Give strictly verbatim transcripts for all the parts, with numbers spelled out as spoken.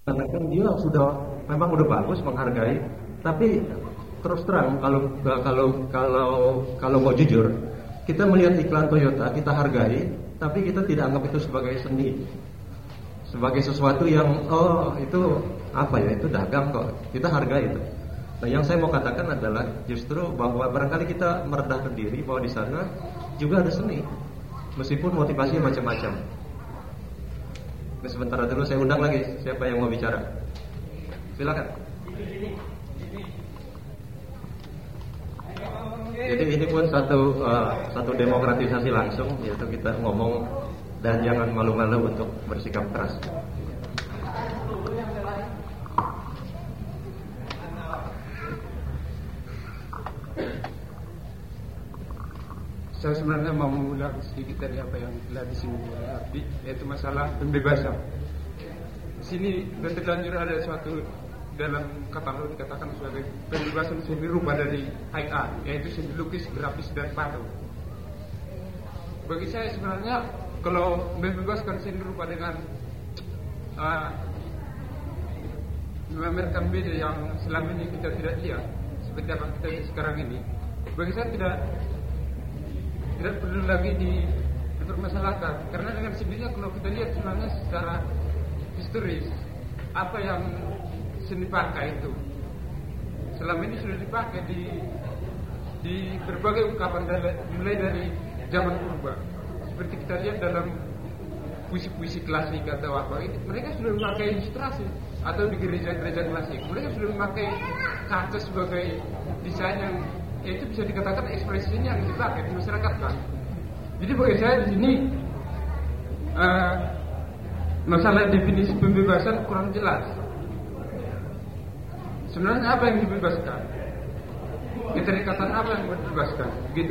Kan dia sudah memang udah bagus menghargai, tapi terus terang kalau kalau kalau kalau mau jujur, kita melihat iklan Toyota kita hargai, tapi kita tidak anggap itu sebagai seni, sebagai sesuatu yang oh itu apa ya, itu dagang kok, kita hargai itu. Nah, yang saya mau katakan adalah justru bahwa barangkali kita merendahkan diri bahwa di sana juga ada seni, meskipun motivasinya macam-macam. Nah, sebentar dulu saya undang lagi siapa yang mau bicara. Silakan. Jadi ini pun satu uh, satu demokratisasi langsung, yaitu kita ngomong dan jangan malu-malu untuk bersikap keras. Saya sebenarnya mau mengulang sedikit dari apa yang telah disinggung oleh Abdi, yaitu masalah pembebasan. Di sini dan terlanjur ada suatu dalam katalog dikatakan sebagai pembebasan seni rupa dari I A, yaitu seni lukis, grafis dan patung. Bagi saya sebenarnya kalau membebaskan seni rupa dengan uh, memamerkan beda yang selama ini kita tidak lihat seperti apa kita sekarang ini, bagi saya tidak tidak perlu lagi dipermasalahkan, karena dengan sendirinya kalau kita lihat sebenarnya secara historis apa yang seni pakai itu selama ini sudah dipakai di di berbagai ungkapan, mulai dari zaman purba, seperti kita lihat dalam puisi-puisi klasik atau apa ini, mereka sudah memakai ilustrasi, atau di gereja-gereja klasik mereka sudah memakai kaca sebagai desain yang ya itu bisa dikatakan ekspresinya yang dipakai di masyarakat kan. Jadi bagi saya di sini uh, masalah definisi pembebasan kurang jelas. Sebenarnya apa yang dibebaskan? Keterikatan apa yang dibebaskan? Gitu.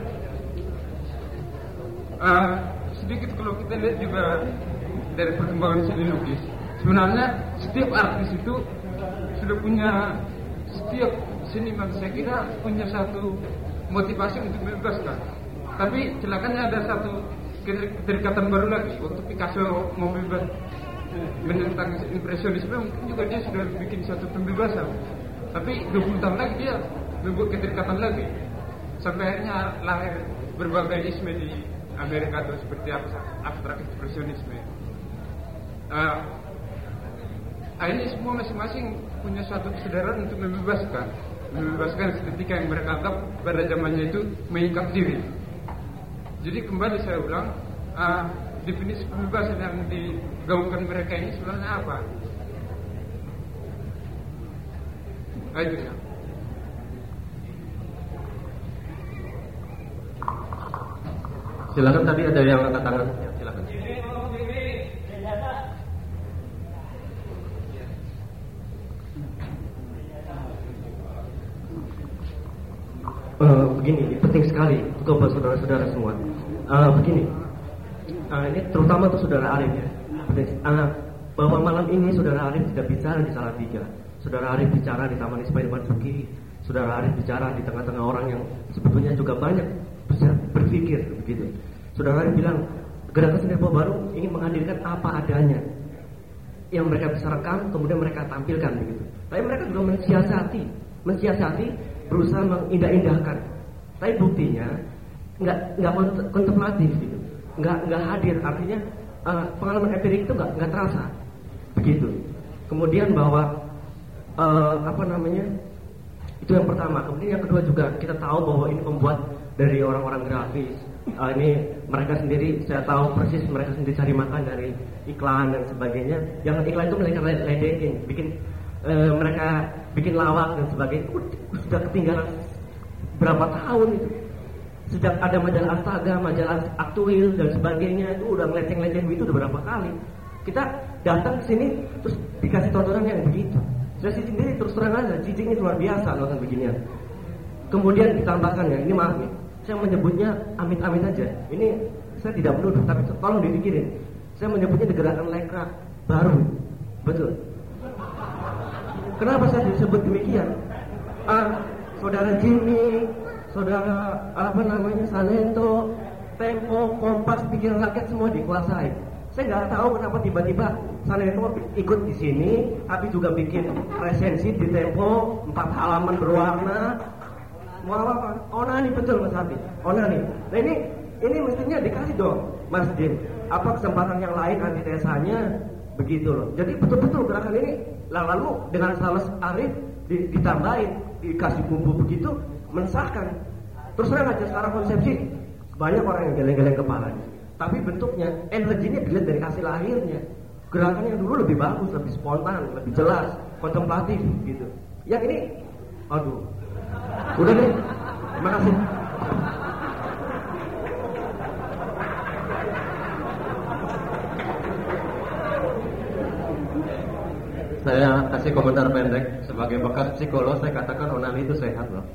Uh, sedikit kalau kita lihat juga dari perkembangan seni lukis, sebenarnya setiap artis itu sudah punya, setiap seniman saya kira punya satu motivasi untuk membebaskan. Tapi celakanya ada satu keterikatan baru lagi. Waktu Picasso mau bebas menentang impresionisme, mungkin juga dia sudah bikin satu pembebasan. Tapi dua puluh tahun lagi dia membuat keterikatan lagi, sampai akhirnya lahir berbagai isme di Amerika atau seperti apa, abstrak ekspresionisme. Uh, akhirnya semua masing-masing punya suatu kesadaran untuk membebaskan. Membebaskan estetika yang mereka anggap pada zamannya itu mengikat diri. Jadi kembali saya ulang, uh, definisi pembebasan yang digaungkan mereka ini sebenarnya apa? Nah, itu ya. Silakan, tadi ada yang angkat tangan. Ya, silakan. Uh, begini, ini penting sekali untuk saudara-saudara semua. Uh, begini, uh, ini terutama untuk saudara Arif ya. Uh, bahwa malam ini saudara Arif tidak bicara di Salatiga, saudara Arif bicara di Taman Ismail Marzuki, saudara Arif bicara di tengah-tengah orang yang sebetulnya juga banyak berpikir begitu. Saudara Arif bilang gerakan seni rupa baru ingin menghadirkan apa adanya yang mereka bisa rekam, kemudian mereka tampilkan begitu. Tapi mereka juga mensiasati, mensiasati berusaha mengindah-indahkan. Tapi buktinya nggak nggak kontemplatif gitu, nggak nggak hadir. Artinya uh, pengalaman empirik itu nggak nggak terasa begitu. Kemudian bahwa uh, apa namanya, itu yang pertama. Kemudian yang kedua juga kita tahu bahwa ini pembuat dari orang-orang grafis. Uh, ini mereka sendiri, saya tahu persis mereka sendiri cari makan dari iklan dan sebagainya. Yang iklan itu mereka ledekin, bikin uh, mereka bikin lawak dan sebagainya. Uh, sudah ketinggalan berapa tahun itu. Sejak ada majalah Astaga, majalah Aktuil dan sebagainya, itu udah ngeleceng-leceng itu udah berapa kali. Kita datang ke sini terus dikasih tontonan yang begitu. Saya sendiri terus terang aja, cicingnya luar biasa nonton beginian. Kemudian ditambahkan ya, ini maaf nih, saya menyebutnya amit-amit aja. Ini saya tidak menuduh, tapi tolong dipikirin. Saya menyebutnya gerakan lekra baru, betul. Kenapa saya disebut demikian? Ah, saudara Jimmy, saudara apa namanya Sanento, Tempo, Kompas, Pikiran Rakyat semua dikuasai. Saya nggak tahu kenapa tiba-tiba Saya itu ikut di sini, tapi juga bikin resensi di Tempo empat halaman berwarna. Mau apa? Onani betul Mas Abi. Onani. Nah ini ini mestinya dikasih dong Mas Din. Apa kesempatan yang lain antitesanya begitu loh. Jadi betul-betul gerakan ini lalu dengan Salas Arif ditambahin, dikasih bumbu begitu, mensahkan. Terus terang aja secara konsepsi banyak orang yang geleng-geleng kepalanya. Tapi bentuknya, energinya dilihat dari hasil akhirnya. Gerakan yang dulu lebih bagus, lebih spontan, lebih jelas, kontemplatif gitu. Yang ini, aduh, udah deh, terima kasih. Saya kasih komentar pendek. Sebagai bekas psikolog, saya katakan onani itu sehat loh.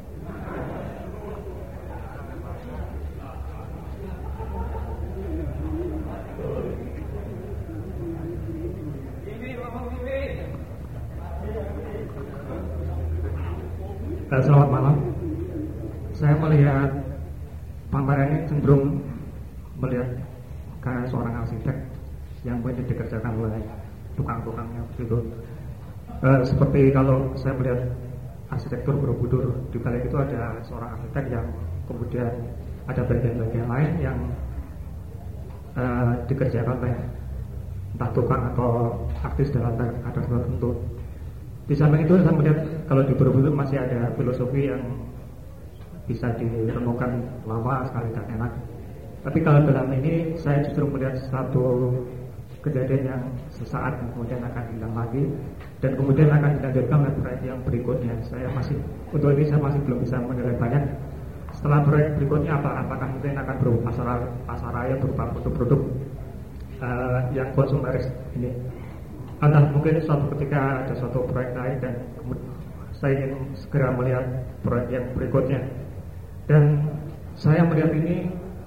Selamat malam. Saya melihat pameran ini cenderung melihat karya seorang arsitek yang banyak dikerjakan oleh tukang-tukangnya gitu. Uh, seperti kalau saya melihat arsitektur Borobudur, di balik itu ada seorang arsitek yang kemudian ada bagian-bagian lain yang uh, dikerjakan oleh entah tukang atau artis dalam ada tertentu. Di samping itu saya melihat kalau di Borobudur masih ada filosofi yang bisa direnungkan lama sekali dan enak. Tapi kalau dalam ini saya justru melihat satu kejadian yang sesaat kemudian akan hilang lagi dan kemudian akan dilanjutkan oleh proyek yang berikutnya. Saya masih untuk ini saya masih belum bisa menilai banyak. Setelah proyek berikutnya apa apakah mungkin akan berupa pasar pasaraya berupa produk-produk uh, yang konsumeris ini. Atau mungkin suatu ketika ada suatu proyek lain dan saya ingin segera melihat proyek yang berikutnya. Dan saya melihat ini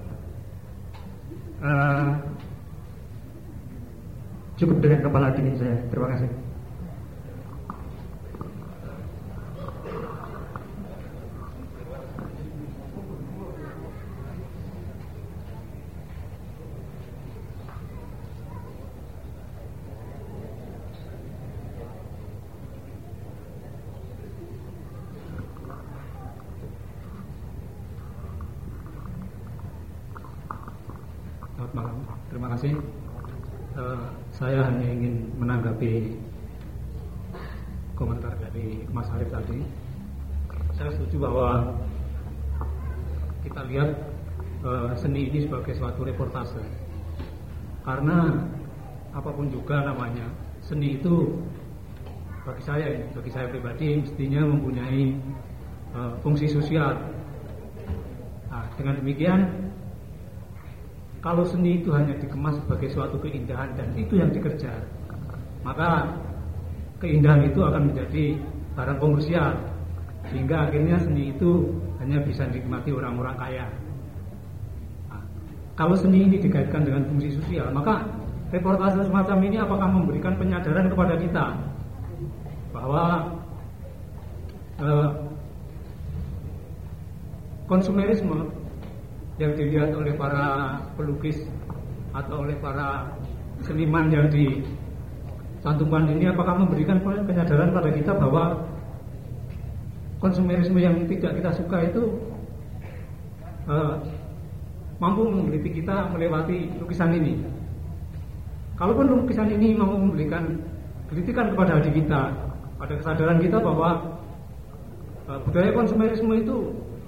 uh, cukup dengan kepala dingin saya. Terima kasih. Selamat malam, terima kasih. Uh, saya hanya ingin menanggapi komentar dari Mas Arif tadi. Saya setuju bahwa kita lihat uh, seni ini sebagai suatu reportase. Karena apapun juga namanya, seni itu bagi saya, bagi saya pribadi mestinya mempunyai uh, fungsi sosial. Nah, dengan demikian, kalau seni itu hanya dikemas sebagai suatu keindahan dan itu yang dikejar, maka keindahan itu akan menjadi barang komersial, sehingga akhirnya seni itu hanya bisa dinikmati orang-orang kaya. Nah, kalau seni ini dikaitkan dengan fungsi sosial, maka reportase semacam ini apakah memberikan penyadaran kepada kita bahwa eh, konsumerisme yang dilihat oleh para pelukis atau oleh para seniman yang dicantumkan ini apakah memberikan penyadaran pada kita bahwa konsumerisme yang tidak kita suka itu uh, mampu menggelitik kita melewati lukisan ini. Kalaupun lukisan ini mampu memberikan kritikan kepada hati kita, pada kesadaran kita bahwa uh, budaya konsumerisme itu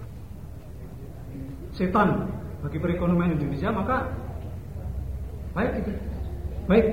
setan bagi perekonomian Indonesia, maka baik itu, baik.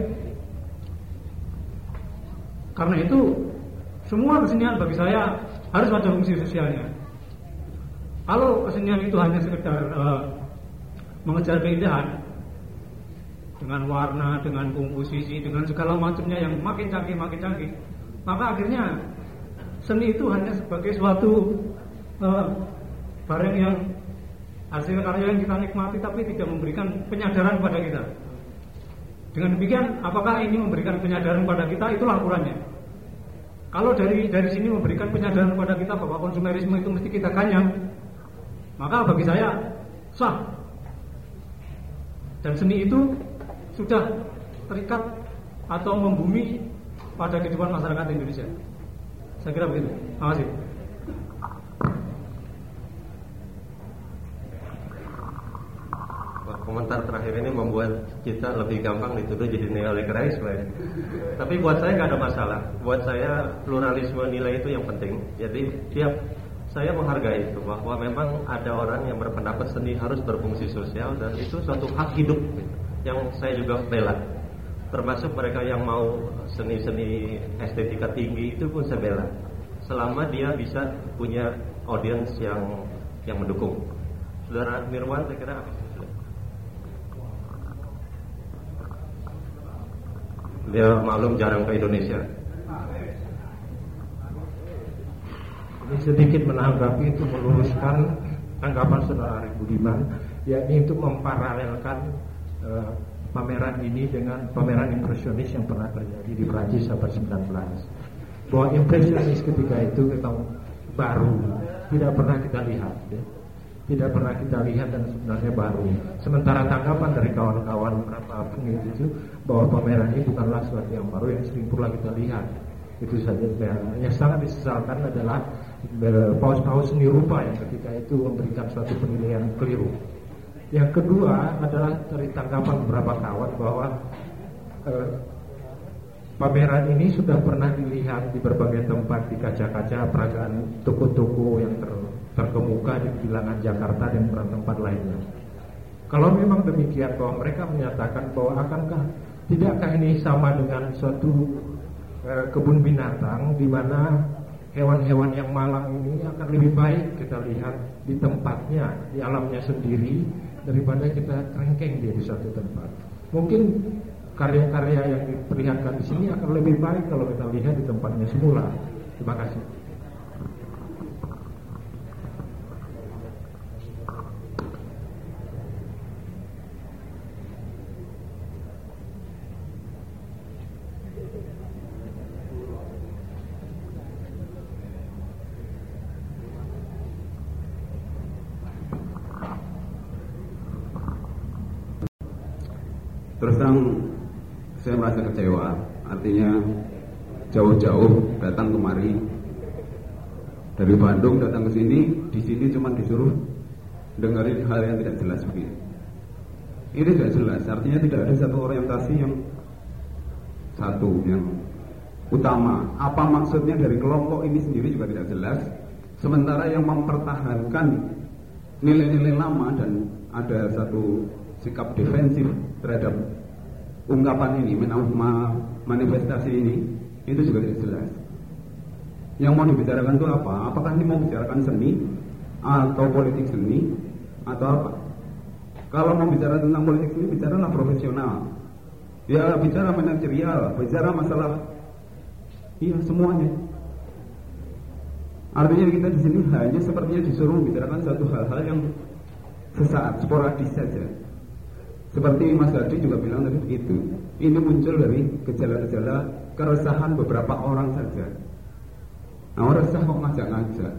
Karena itu semua kesenian bagi saya harus ada fungsi sosialnya. Kalau kesenian itu hanya sekedar uh, mengejar keindahan dengan warna, dengan komposisi, dengan segala macamnya yang makin canggih, makin canggih, maka akhirnya seni itu hanya sebagai suatu uh, barang yang hasil karya yang kita nikmati tapi tidak memberikan penyadaran kepada kita. Dengan demikian, apakah ini memberikan penyadaran kepada kita? Itulah ukurannya. Kalau dari dari sini memberikan penyadaran kepada kita bahwa konsumerisme itu mesti kita kanyang, maka bagi saya sah. Dan seni itu sudah terikat atau membumi pada kehidupan masyarakat Indonesia. Saya kira begitu. Terima kasih. Komentar terakhir ini membuat kita lebih gampang dituduh jadi neoliberalisme. Tapi buat saya nggak ada masalah. Buat saya pluralisme nilai itu yang penting. Jadi tiap saya menghargai itu bahwa memang ada orang yang berpendapat seni harus berfungsi sosial dan itu suatu hak hidup yang saya juga bela. Termasuk mereka yang mau seni-seni estetika tinggi itu pun saya bela. Selama dia bisa punya audiens yang yang mendukung. Saudara Nirwan, saya kira dia maklum jarang ke Indonesia. Sedikit menanggapi itu meluruskan tanggapan saudara Arif Budiman, yakni itu memparalelkan uh, pameran ini dengan pameran impresionis yang pernah terjadi di Prancis abad sembilan belas. Bahwa impresionis ketika itu kita baru, tidak pernah kita lihat, ya. tidak pernah kita lihat dan sebenarnya baru. Sementara tanggapan dari kawan-kawan beberapa pengikut itu bahwa pameran ini bukanlah sesuatu yang baru yang sering pula kita lihat. Itu saja. Yang sangat disesalkan adalah paus-paus seni rupa yang ketika itu memberikan suatu penilaian keliru. Yang kedua adalah dari tanggapan beberapa kawan bahwa eh, pameran ini sudah pernah dilihat di berbagai tempat, di kaca-kaca peragaan toko-toko yang ter, terkemuka di bilangan Jakarta dan beberapa tempat lainnya. Kalau memang demikian bahwa mereka menyatakan bahwa akankah tidakkah ini sama dengan suatu eh, kebun binatang di mana hewan-hewan yang malang ini akan lebih baik kita lihat di tempatnya, di alamnya sendiri daripada kita rengkeng dia di suatu tempat. Mungkin karya-karya yang diperlihatkan di sini akan lebih baik kalau kita lihat di tempatnya semula. Terima kasih. Terus terang saya merasa kecewa, artinya jauh-jauh datang kemari dari Bandung datang ke sini, di sini cuma disuruh dengerin hal yang tidak jelas begitu. Ini tidak jelas, artinya tidak ada satu orientasi yang satu yang utama. Apa maksudnya dari kelompok ini sendiri juga tidak jelas. Sementara yang mempertahankan nilai-nilai lama dan ada satu sikap defensif terhadap ungkapan ini, manifestasi ini, itu juga tidak jelas. Yang mau dibicarakan itu apa? Apakah ini mau bicarakan seni atau politik seni atau apa? Kalau mau bicara tentang politik seni, bicaralah profesional. Ya bicara manajerial, bicara masalah, iya semuanya. Artinya kita di sini hanya sepertinya disuruh bicarakan satu hal-hal yang sesaat, sporadis saja. Seperti Mas Hadi juga bilang tadi begitu. Ini muncul dari gejala-gejala keresahan beberapa orang saja. Nah, orang resah kok ngajak-ngajak.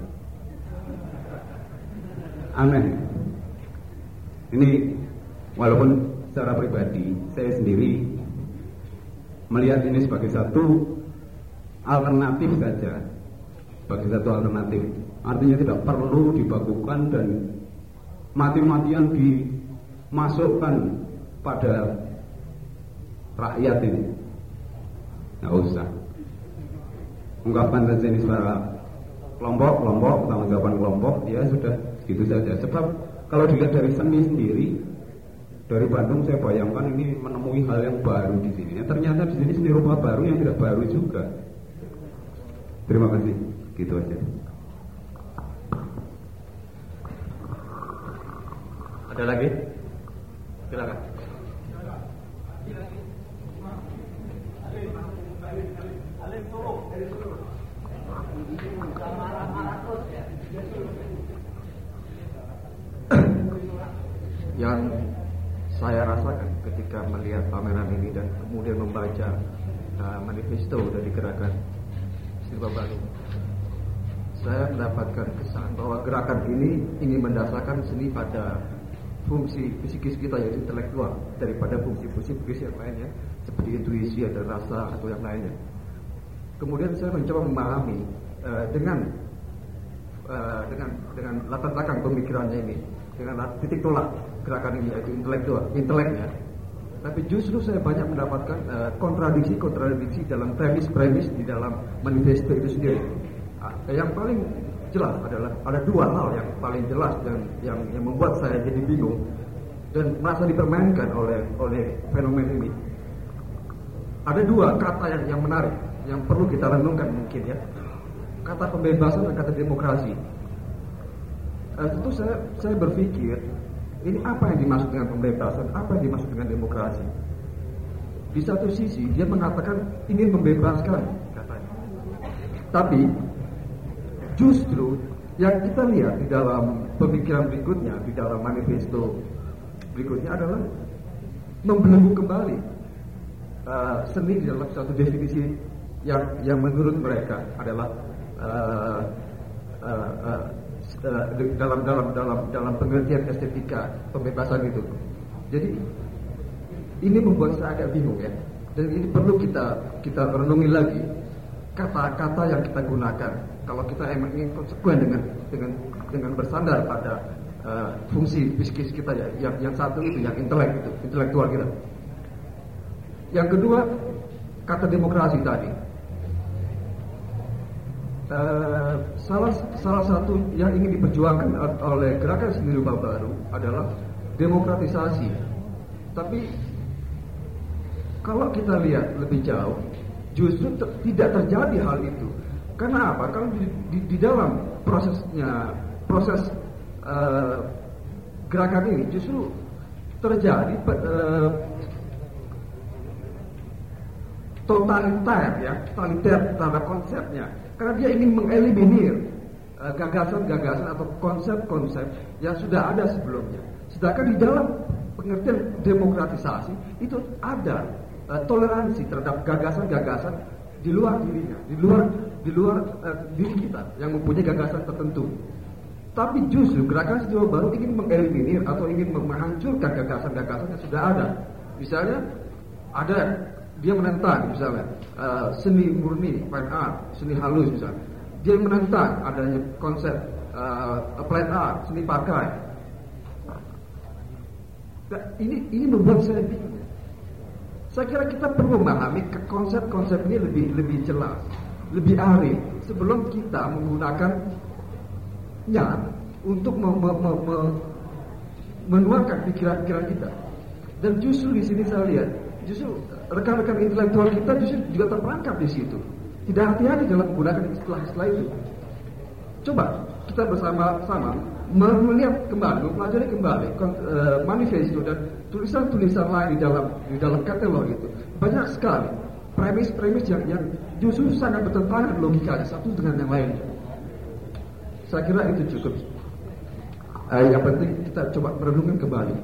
Aneh. Ini walaupun secara pribadi saya sendiri melihat ini sebagai satu alternatif saja. Sebagai satu alternatif. Artinya tidak perlu dibakukan dan mati-matian dimasukkan pada rakyat ini. Nggak usah. Ungkapkan saja ini secara kelompok-kelompok, tanggung jawaban kelompok, ya sudah gitu saja. Sebab kalau dilihat dari seni sendiri, dari Bandung saya bayangkan ini menemui hal yang baru di sini. Ya, ternyata di sini seni rupa baru yang tidak baru juga. Terima kasih. Gitu aja. Ada lagi? Silakan. Yang saya rasakan ketika melihat pameran ini dan kemudian membaca uh, manifesto dari gerakan Sirba Baru, saya mendapatkan kesan bahwa gerakan ini ingin mendasarkan seni pada fungsi psikis kita yaitu intelektual daripada fungsi-fungsi psikis yang lainnya seperti intuisi atau rasa atau yang lainnya. Kemudian saya mencoba memahami uh, dengan uh, dengan dengan latar belakang pemikirannya ini, dengan titik tolak gerakan ini yaitu intelektual, inteleknya. Tapi justru saya banyak mendapatkan uh, kontradiksi-kontradiksi dalam premis-premis di dalam manifesto itu sendiri. Uh, yang paling jelas adalah ada dua hal yang paling jelas dan yang, yang membuat saya jadi bingung dan merasa dipermainkan oleh oleh fenomena ini. Ada dua kata yang yang menarik yang perlu kita renungkan mungkin ya. Kata pembebasan dan kata demokrasi. Uh, tentu saya saya berpikir ini apa yang dimaksud dengan pembebasan, apa yang dimaksud dengan demokrasi. Di satu sisi dia mengatakan ingin membebaskan katanya. Tapi justru yang kita lihat di dalam pemikiran berikutnya, di dalam manifesto berikutnya adalah membelenggu kembali uh, seni di dalam satu definisi yang yang menurut mereka adalah uh, uh, uh, uh, dalam dalam dalam dalam pengertian estetika pembebasan itu. Jadi ini membuat saya agak bingung ya. Dan ini perlu kita kita renungi lagi kata-kata yang kita gunakan. Kalau kita emang ingin konsekuen dengan dengan dengan bersandar pada uh, fungsi psikis kita ya, yang yang satu itu yang intelek itu, intelektual kita. Yang kedua, kata demokrasi tadi. Uh, salah salah satu yang ingin diperjuangkan oleh gerakan seni rupa baru adalah demokratisasi. Tapi kalau kita lihat lebih jauh, justru ter, tidak terjadi hal itu. Karena apa? Kalau di, di, di dalam prosesnya, proses uh, gerakan ini justru terjadi uh, totaliter ya, totaliter terhadap konsepnya. Karena dia ingin mengeliminir uh, gagasan-gagasan atau konsep-konsep yang sudah ada sebelumnya. Sedangkan di dalam pengertian demokratisasi itu ada uh, toleransi terhadap gagasan-gagasan di luar dirinya, di luar di luar uh, diri kita yang mempunyai gagasan tertentu. Tapi justru gerakan seni baru ingin mengeliminir atau ingin menghancurkan gagasan-gagasan yang sudah ada. Misalnya ada dia menentang misalnya uh, seni murni, fine art, seni halus misalnya. Dia menentang adanya konsep uh, applied art, seni pakai. Nah, ini ini membuat saya bingung. Saya kira kita perlu memahami konsep-konsep ini lebih lebih jelas, lebih arif sebelum kita menggunakannya untuk me, me, me, me, menuangkan pikiran-pikiran kita. Dan justru di sini saya lihat, justru rekan-rekan intelektual kita justru juga terperangkap di situ. Tidak hati-hati dalam menggunakan istilah-istilah itu. Coba kita bersama-sama melihat kembali, mempelajari kembali uh, manifesto dan tulisan-tulisan lain di dalam di dalam katalog itu. Banyak sekali premis-premis yang, yang justru sangat bertentangan logikanya satu dengan yang lainnya. Saya kira itu cukup. Uh, yang penting kita coba merenungkan kembali.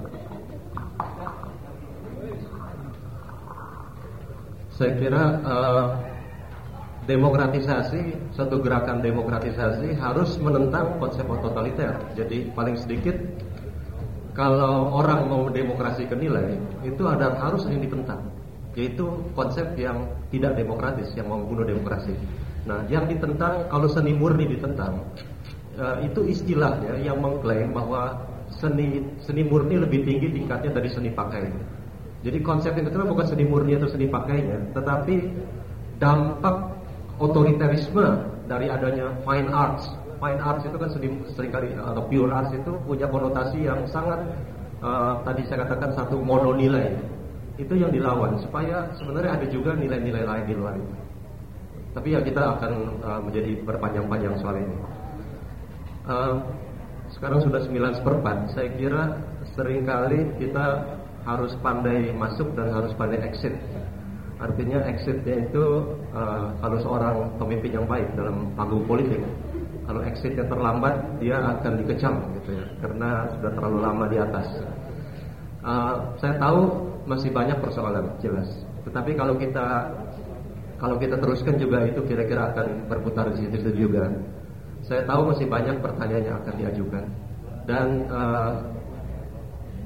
Saya kira uh, demokratisasi, satu gerakan demokratisasi harus menentang konsep totaliter. Jadi paling sedikit kalau orang mau demokrasi ke nilai itu ada harus yang ditentang, yaitu konsep yang tidak demokratis, yang mau membunuh demokrasi. Nah, yang ditentang kalau seni murni ditentang, uh, itu istilahnya yang mengklaim bahwa seni seni murni lebih tinggi tingkatnya dari seni pakai. Jadi konsep yang kedua bukan seni murni atau seni pakainya, tetapi dampak otoriterisme dari adanya fine arts. Fine arts itu kan seni, seringkali atau pure arts itu punya konotasi yang sangat uh, tadi saya katakan satu mononilai. Itu yang dilawan supaya sebenarnya ada juga nilai-nilai lain di luar itu. Tapi ya kita akan uh, menjadi berpanjang-panjang soal ini. Uh, sekarang sudah sembilan seperempat. Saya kira seringkali kita harus pandai masuk dan harus pandai exit. Artinya exitnya itu uh, kalau seorang pemimpin yang baik dalam panggung politik, kalau exitnya terlambat dia akan dikecam gitu ya, karena sudah terlalu lama di atas. Uh, saya tahu masih banyak persoalan jelas, tetapi kalau kita kalau kita teruskan juga itu kira-kira akan berputar di situ juga. Saya tahu masih banyak pertanyaan yang akan diajukan dan uh,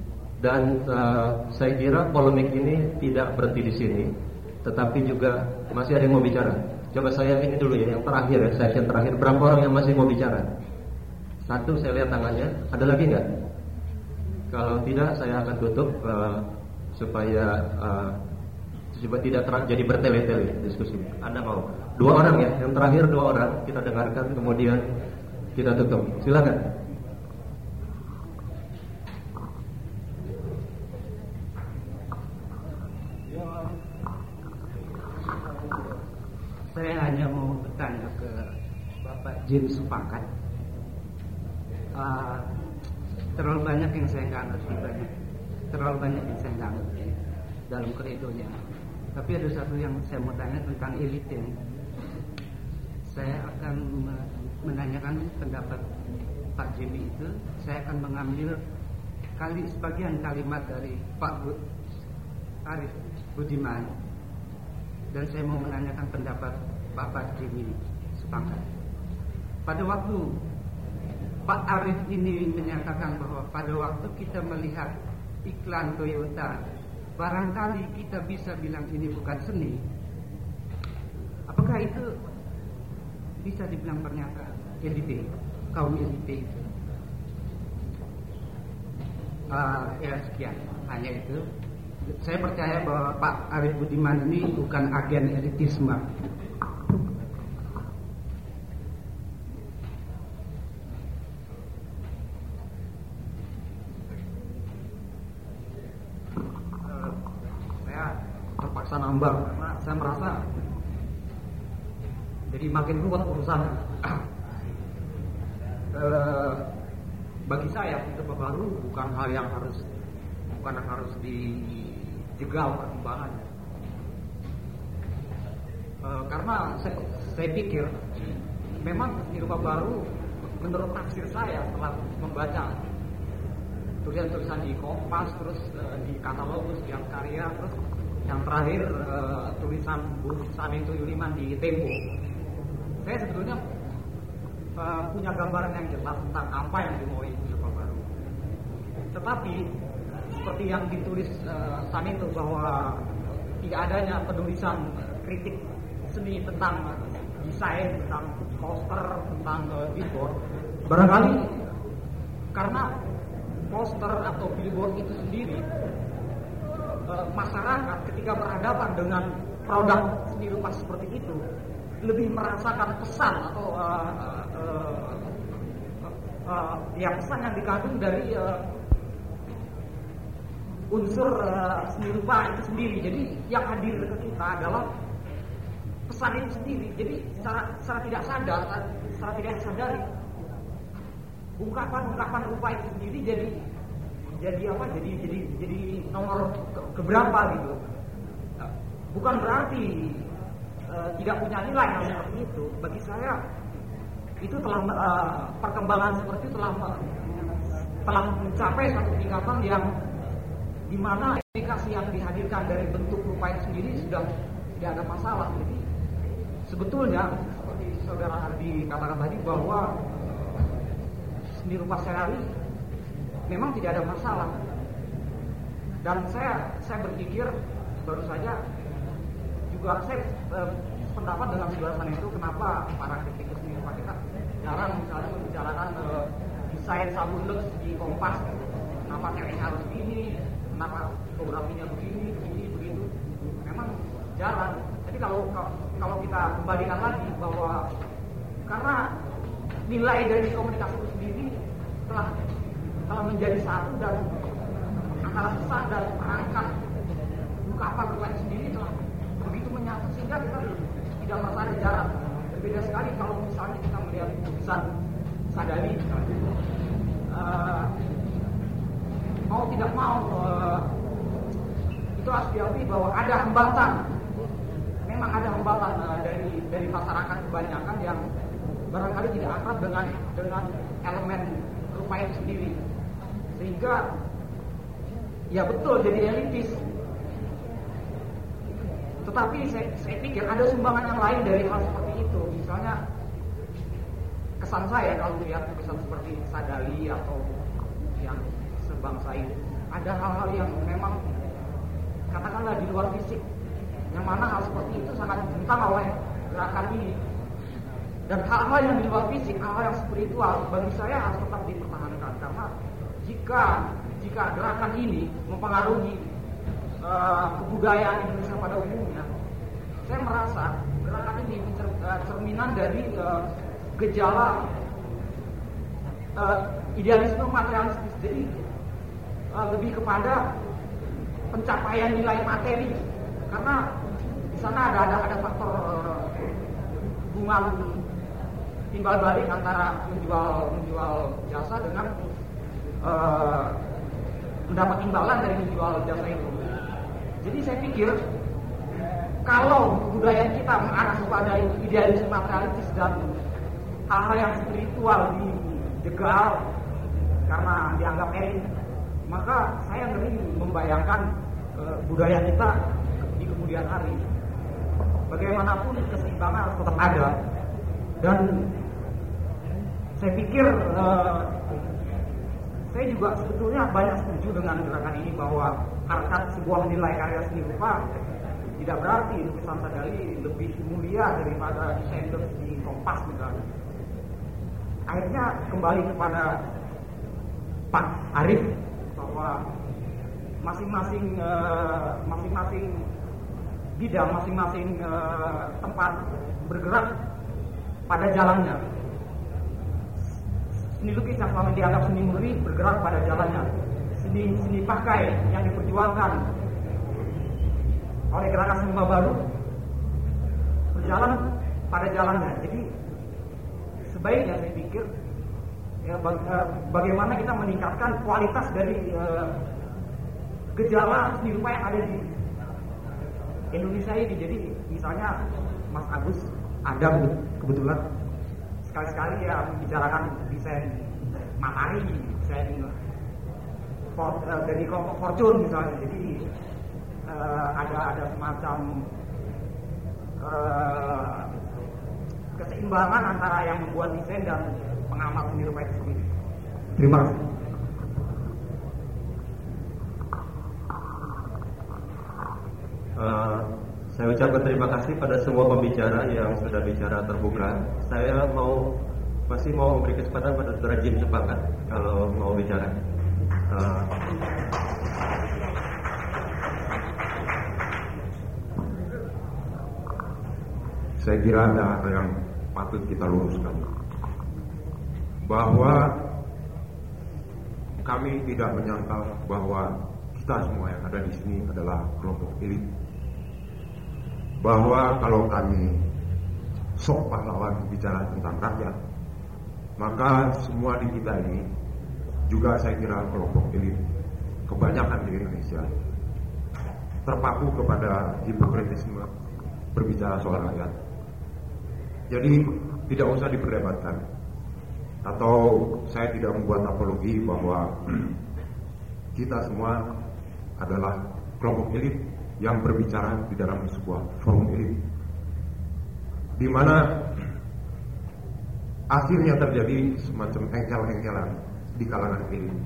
Dan uh, saya kira polemik ini tidak berhenti di sini, tetapi juga masih ada yang mau bicara. Coba saya ini dulu ya, yang terakhir ya, session terakhir. Berapa orang yang masih mau bicara? Satu, saya lihat tangannya. Ada lagi nggak? Kalau tidak, saya akan tutup uh, supaya uh, supaya tidak ter- jadi bertele-tele diskusi. Anda mau? Dua orang ya, yang terakhir dua orang kita dengarkan, kemudian kita tutup. Silakan. Saya hanya mau bertanya ke Bapak Jim Sepakat. Uh, terlalu banyak yang saya nggak ngerti banyak, terlalu banyak yang saya nggak ngerti dalam kredonya. Tapi ada satu yang saya mau tanya tentang elite. Saya akan menanyakan pendapat Pak Jimmy itu. Saya akan mengambil kali sebagian kalimat dari Pak Arif Budiman. Dan saya mau menanyakan pendapat Bapak Jimmy Sepakat. Pada waktu Pak Arif ini menyatakan bahwa pada waktu kita melihat iklan Toyota, barangkali kita bisa bilang ini bukan seni. Apakah itu bisa dibilang pernyataan elite, kaum elite itu? Uh, ya sekian, hanya itu. Saya percaya bahwa Pak Arif Budiman ini bukan agen elitisme. Uh, saya terpaksa nambah karena saya merasa jadi makin ruwet urusan. uh, bagi saya itu baru bukan hal yang harus bukan yang harus dijegal perkembangannya. E, karena saya, saya pikir memang seni rupa baru menurut tafsir saya setelah membaca tulisan-tulisan di Kompas, terus e, di Katalogus, yang Karya, terus yang terakhir e, tulisan Bu Saminto Yuliman di Tempo, saya sebetulnya e, punya gambaran yang jelas tentang apa yang dimauin seni rupa baru. Tetapi seperti yang ditulis uh, Saminto bahwa tidak adanya penulisan uh, kritik seni tentang uh, desain, tentang poster, tentang uh, billboard. Barangkali karena poster atau billboard itu sendiri, uh, masyarakat ketika berhadapan dengan produk seni rupa seperti itu lebih merasakan pesan atau uh, uh, uh, uh, ya pesan yang dikandung dari uh, unsur uh, seni rupa itu sendiri. Jadi yang hadir ke kita adalah pesan itu sendiri. Jadi secara, secara tidak sadar, secara tidak sadari, ungkapan-ungkapan rupa itu sendiri jadi jadi apa? Jadi jadi jadi nomor ke, keberapa gitu. Bukan berarti uh, tidak punya nilai hal seperti itu. Bagi saya itu telah uh, perkembangan seperti itu telah telah mencapai satu tingkatan yang di mana aplikasi yang dihadirkan dari bentuk rupa itu sendiri sudah tidak ada masalah. Jadi sebetulnya seperti saudara Ardi katakan tadi bahwa seni rupa sehari memang tidak ada masalah. Dan saya saya berpikir baru saja juga saya eh, pendapat dengan penjelasan itu kenapa para kritikus seni rupa kita jarang misalnya membicarakan eh, desain sabun lux di Kompas, kenapa ceweknya harus begini, kenapa fotografinya begini, begini, begitu. Memang jarang. Jadi kalau kalau kita kembalikan lagi bahwa karena nilai dari komunikasi itu sendiri telah telah menjadi satu dan antara pesan dan perangkat ungkapan rupa itu sendiri telah begitu menyatu sehingga kita tidak merasa ada jarak. Berbeda sekali kalau misalnya kita melihat tulisan Sadali misalnya. Uh, mau tidak mau uh, itu harus diakui bahwa ada hambatan, memang ada hambatan uh, dari dari masyarakat kebanyakan yang barangkali tidak akrab dengan dengan elemen rupa itu sendiri, sehingga ya betul jadi elitis. Tetapi saya, saya pikir ada sumbangan yang lain dari hal seperti itu. Misalnya kesan saya kalau melihat tulisan seperti Sadali atau yang sebangsa ini, ada hal-hal yang memang katakanlah di luar fisik, yang mana hal seperti itu sangat ditentang oleh gerakan ini. Dan hal-hal yang di luar fisik, hal-hal yang spiritual bagi saya harus tetap dipertahankan, karena jika jika gerakan ini mempengaruhi uh, kebudayaan Indonesia pada umumnya, saya merasa gerakan ini cerminan dari uh, gejala uh, idealisme materialistis. Jadi uh, lebih kepada pencapaian nilai materi, karena di sana ada ada ada faktor uh, hubungan timbal balik antara menjual menjual jasa dengan uh, mendapat imbalan dari menjual jasa itu. Jadi saya pikir kalau budaya kita mengarah kepada idealisme materialistis dan hal-hal yang spiritual dijegal karena dianggap elit, maka saya ngeri membayangkan uh, budaya kita di kemudian hari. Bagaimanapun keseimbangan harus tetap ada, dan saya pikir uh, saya juga sebetulnya banyak setuju dengan gerakan ini bahwa harkat sebuah nilai karya seni rupa tidak berarti lukisan Sadali lebih mulia daripada desainer di Kompas misalnya. Akhirnya kembali kepada Pak Arief bahwa masing-masing uh, masing-masing bidang, masing-masing uh, tempat bergerak pada jalannya. Seni lukis yang selama dianggap seni murni bergerak pada jalannya. Seni seni pakai yang diperjuangkan oleh gerakan seni baru berjalan pada jalannya. Jadi sebaiknya saya pikir ya, baga bagaimana kita meningkatkan kualitas dari uh, gejala seni rupa yang ada di Indonesia ini. Jadi misalnya Mas Agus ada kebetulan sekali-sekali ya membicarakan desain matahari, desain for, uh, dari kelompok Fortune misalnya. Jadi uh, ada ada semacam uh, keseimbangan antara yang membuat desain dan pengamat seni rupa itu sendiri. Terima kasih. Uh, saya ucapkan terima kasih pada semua pembicara yang sudah bicara terbuka. Saya mau masih mau memberi kesempatan pada saudara Jim Sepakat kalau mau bicara. Uh, saya kira ada hal yang patut kita luruskan, bahwa kami tidak menyangkal bahwa kita semua yang ada di sini adalah kelompok elit, bahwa kalau kami sok pahlawan bicara tentang rakyat, maka semua di kita ini juga saya kira kelompok elit, kebanyakan di Indonesia terpaku kepada hipokritisme berbicara soal rakyat. Jadi tidak usah diperdebatkan, atau saya tidak membuat apologi bahwa kita semua adalah kelompok elit yang berbicara di dalam sebuah forum elit, di mana akhirnya terjadi semacam engkel-engkelan di kalangan elit.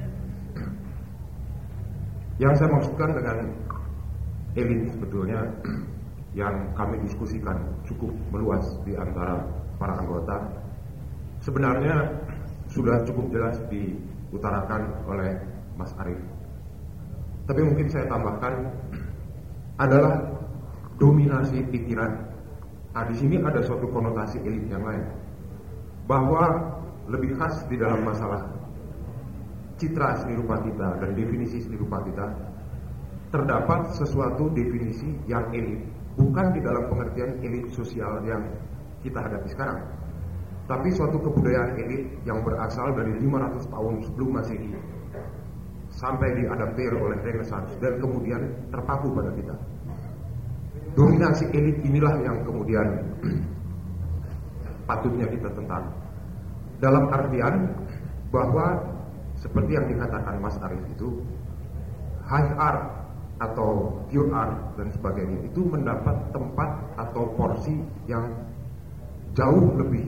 Yang saya maksudkan dengan elit sebetulnya yang kami diskusikan cukup meluas di antara para anggota, sebenarnya sudah cukup jelas diutarakan oleh Mas Arief. Tapi mungkin saya tambahkan adalah dominasi pikiran. Nah, di sini ada suatu konotasi elit yang lain, bahwa lebih khas di dalam masalah citra seni rupa kita dan definisi seni rupa kita, terdapat sesuatu definisi yang elit, bukan di dalam pengertian elit sosial yang kita hadapi sekarang, tapi suatu kebudayaan elit yang berasal dari lima ratus tahun sebelum Masehi sampai diadaptir oleh Renaissance dan kemudian terpaku pada kita. Dominasi elit inilah yang kemudian patutnya kita tentang, dalam artian bahwa seperti yang dikatakan Mas Arief itu, high art atau pure art dan sebagainya itu mendapat tempat atau porsi yang jauh lebih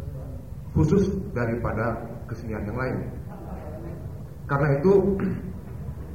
khusus daripada kesenian yang lain. Karena itu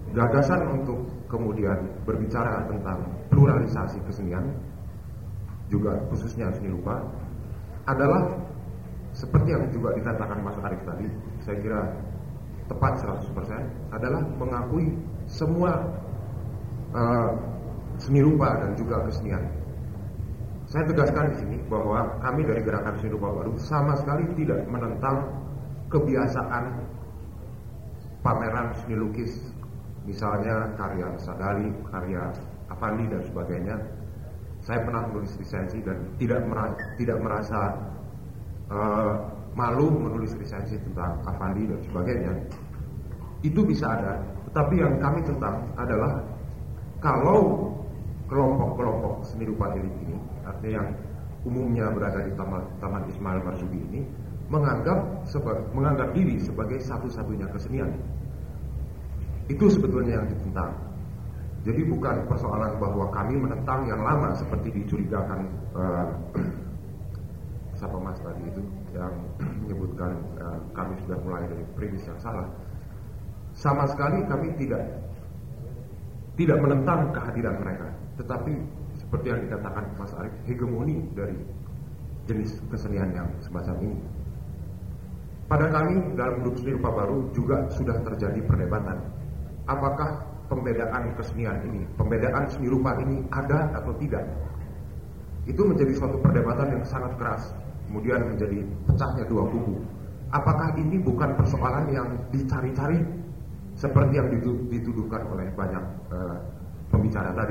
gagasan untuk kemudian berbicara tentang pluralisasi kesenian, juga khususnya seni rupa, adalah seperti yang juga dikatakan Mas Arief tadi, saya kira tepat seratus persen, adalah mengakui semua uh, seni rupa dan juga kesenian. Saya tegaskan di sini bahwa kami dari Gerakan Seni Rupa Baru sama sekali tidak menentang kebiasaan pameran seni lukis, misalnya karya Sadali, karya Avandi dan sebagainya. Saya pernah menulis resensi dan tidak merasa, tidak merasa uh, malu menulis resensi tentang Avandi dan sebagainya. Itu bisa ada, tetapi yang kami tentang adalah kalau kelompok-kelompok seni rupa elit ini, artinya yang umumnya berada di Taman, Taman Ismail Marzuki ini, menganggap seba, menganggap diri sebagai satu-satunya kesenian. Itu sebetulnya yang ditentang. Jadi bukan persoalan bahwa kami menentang yang lama seperti dicurigakan uh, siapa Mas tadi itu yang menyebutkan uh, kami sudah mulai dari premis yang salah. Sama sekali kami tidak tidak menentang kehadiran mereka, tetapi seperti yang dikatakan Mas Arief, hegemoni dari jenis kesenian yang semacam ini. Pada kami dalam grup seni rupa baru juga sudah terjadi perdebatan. Apakah pembedaan kesenian ini, pembedaan seni rupa ini ada atau tidak? Itu menjadi suatu perdebatan yang sangat keras, kemudian menjadi pecahnya dua kubu. Apakah ini bukan persoalan yang dicari-cari seperti yang dituduhkan oleh banyak uh, pembicara tadi?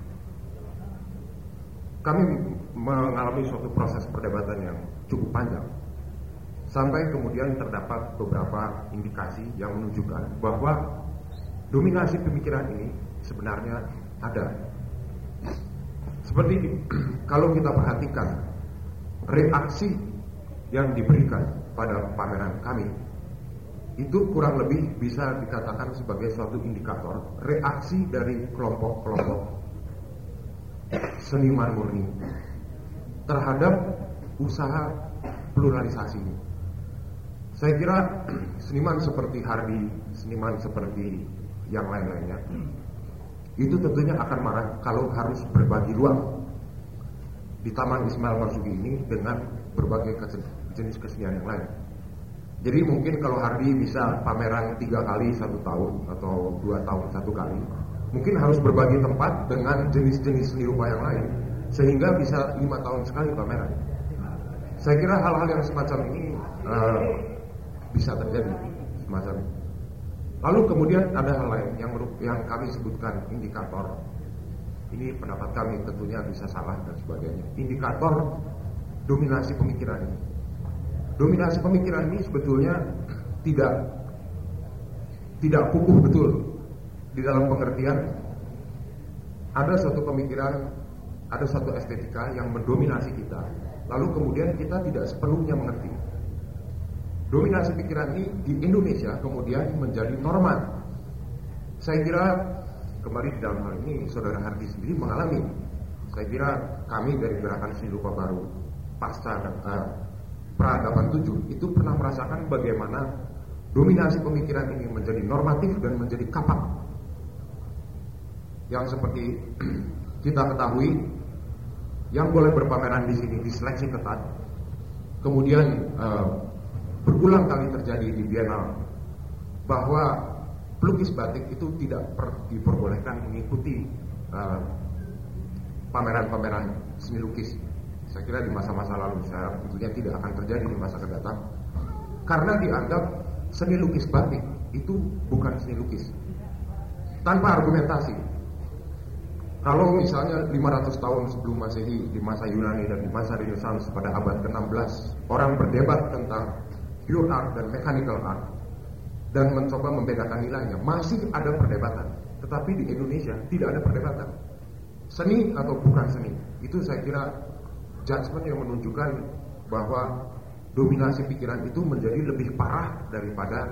Kami mengalami suatu proses perdebatan yang cukup panjang, sampai kemudian terdapat beberapa indikasi yang menunjukkan bahwa dominasi pemikiran ini sebenarnya ada. Seperti kalau kita perhatikan reaksi yang diberikan pada pameran kami, itu kurang lebih bisa dikatakan sebagai suatu indikator reaksi dari kelompok-kelompok seniman murni terhadap usaha pluralisasi ini. Saya kira seniman seperti Hardy, seniman seperti yang lain-lainnya, itu tentunya akan marah kalau harus berbagi ruang di Taman Ismail Marzuki ini dengan berbagai jenis kesenian yang lain. Jadi mungkin kalau Hardy bisa pameran tiga kali satu tahun atau dua tahun satu kali, mungkin harus berbagi tempat dengan jenis-jenis seni rupa yang lain, sehingga bisa lima tahun sekali pameran. Saya kira hal-hal yang semacam ini uh, bisa terjadi semacam. Lalu kemudian ada hal lain yang yang kami sebutkan indikator. Ini pendapat kami tentunya bisa salah dan sebagainya. Indikator dominasi pemikiran ini. Dominasi pemikiran ini sebetulnya tidak tidak kukuh betul di dalam pengertian ada suatu pemikiran, ada suatu estetika yang mendominasi kita, lalu kemudian kita tidak sepenuhnya mengerti. Dominasi pikiran ini di Indonesia kemudian menjadi norma. Saya kira kembali di dalam hal ini Saudara Hardy sendiri mengalami. Saya kira kami dari Gerakan Seni Rupa Baru pasca uh, pra delapan puluh tujuh itu pernah merasakan bagaimana dominasi pemikiran ini menjadi normatif dan menjadi kapak. Yang seperti kita ketahui, yang boleh berpameran di sini diseleksi ketat. Kemudian uh, berulang kali terjadi di Biennale bahwa pelukis batik itu tidak per, diperbolehkan mengikuti uh, pameran-pameran seni lukis. Saya kira di masa-masa lalu, saya tentunya tidak akan terjadi di masa kedatang, karena dianggap seni lukis batik itu bukan seni lukis. Tanpa argumentasi. Kalau misalnya lima ratus tahun sebelum Masehi, di masa Yunani dan di masa Renaissance pada abad ke enam belas, orang berdebat tentang pure art dan mechanical art dan mencoba membedakan nilainya, masih ada perdebatan. Tetapi di Indonesia tidak ada perdebatan. Seni atau bukan seni, itu saya kira judgement yang menunjukkan bahwa dominasi pikiran itu menjadi lebih parah daripada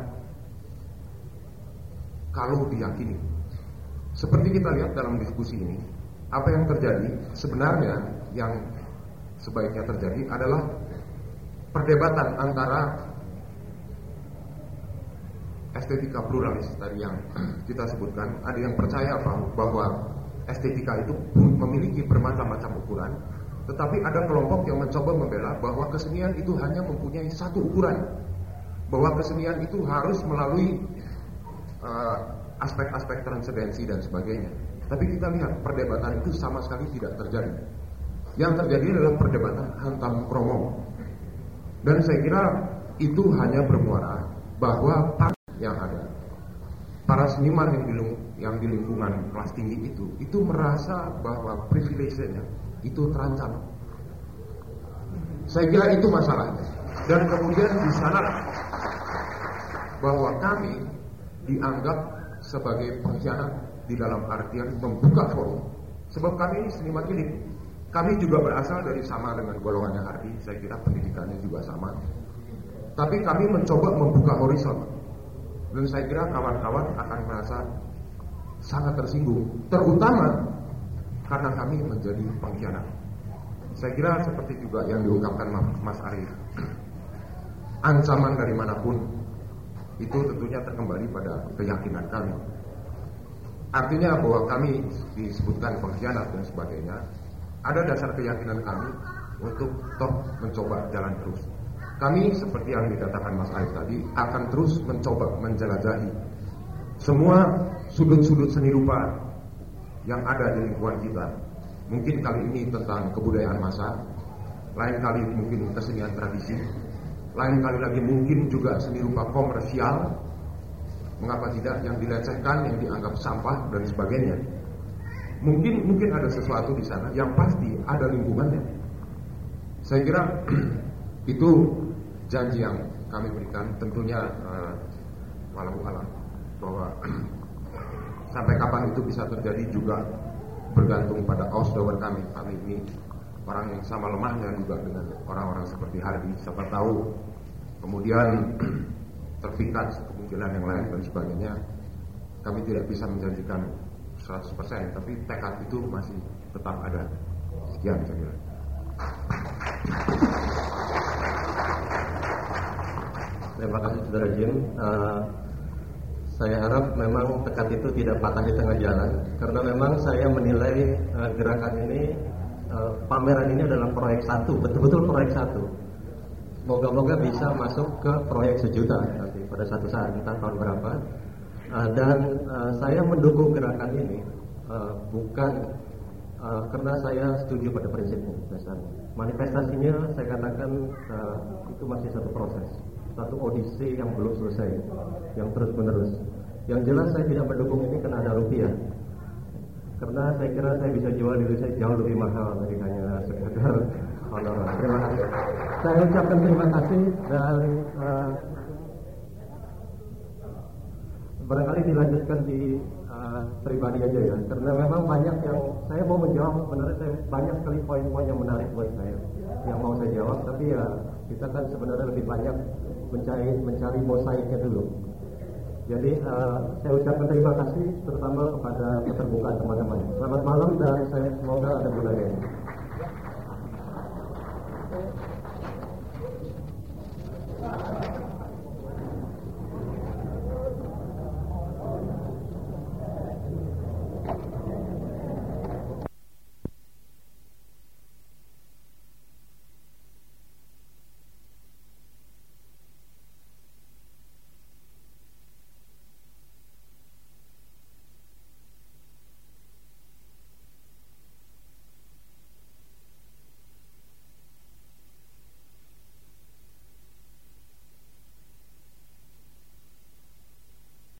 kalau diyakini. Seperti kita lihat dalam diskusi ini, apa yang terjadi sebenarnya yang sebaiknya terjadi adalah perdebatan antara estetika pluralis tadi yang kita sebutkan, ada yang percaya bahwa estetika itu memiliki bermacam-macam ukuran, tetapi ada kelompok yang mencoba membela bahwa kesenian itu hanya mempunyai satu ukuran, bahwa kesenian itu harus melalui uh, aspek-aspek transendensi dan sebagainya. Tapi kita lihat perdebatan itu sama sekali tidak terjadi. Yang terjadi adalah perdebatan hantam kromo. Dan saya kira itu hanya bermuara bahwa yang ada, para seniman yang di, yang di lingkungan kelas tinggi itu itu merasa bahwa privilege-nya itu terancam. Saya kira itu masalahnya. Dan kemudian di sana bahwa kami dianggap sebagai pengkhianat di dalam artian membuka forum. Sebab kami ini seniman elit. Kami juga berasal dari sama dengan golongannya Hardy. Saya kira pendidikannya juga sama. Tapi kami mencoba membuka horizon. Dan saya kira kawan-kawan akan merasa sangat tersinggung, terutama karena kami menjadi pengkhianat. Saya kira seperti juga yang diungkapkan Mas Arief, ancaman dari manapun itu tentunya terkembali pada keyakinan kami. Artinya bahwa kami disebutkan pengkhianat dan sebagainya, ada dasar keyakinan kami untuk toh mencoba jalan terus. Kami seperti yang dikatakan Mas Arief tadi akan terus mencoba menjelajahi semua sudut-sudut seni rupa yang ada di lingkungan kita. Mungkin kali ini tentang kebudayaan massa, lain kali mungkin kesenian tradisi, lain kali lagi mungkin juga seni rupa komersial, mengapa tidak yang dilecehkan, yang dianggap sampah dan sebagainya. Mungkin mungkin ada sesuatu di sana yang pasti ada lingkungannya. Saya kira itu janji yang kami berikan, tentunya uh, walau alam bahwa sampai kapan itu bisa terjadi juga bergantung pada ausdauer kami. Kami ini orang yang sama lemahnya juga dengan orang-orang seperti Hardy. Siapa tahu kemudian terpikat kemungkinan yang lain dan sebagainya. Kami tidak bisa menjanjikan seratus persen, tapi tekad itu masih tetap ada. Sekian saya kira. Terima kasih Saudara Jim. Uh, saya harap memang tekad itu tidak patah di tengah jalan, karena memang saya menilai uh, gerakan ini, uh, pameran ini adalah proyek satu, betul-betul proyek satu. Moga-moga bisa masuk ke proyek sejuta nanti pada satu saat, entah tahun berapa. Uh, dan uh, saya mendukung gerakan ini uh, bukan uh, karena saya setuju pada prinsipnya. Dasarnya manifestasinya saya katakan uh, itu masih satu proses, satu odisi yang belum selesai, yang terus menerus. Yang jelas saya tidak mendukung ini karena ada rupiah, karena saya kira saya bisa jual diri saya jauh lebih mahal dari hanya sekedar honorar. Terima kasih. Saya ucapkan terima kasih dan uh, barangkali dilanjutkan di uh, pribadi aja ya, karena memang banyak yang saya mau menjawab. Sebenarnya saya banyak sekali poin-poin yang menarik buat saya yang mau saya jawab, tapi ya kita kan sebenarnya lebih banyak mencari mencari mosaiknya dulu. Jadi uh, saya ucapkan terima kasih terutama kepada keterbukaan teman-teman. Selamat malam dan saya semoga ada gunanya.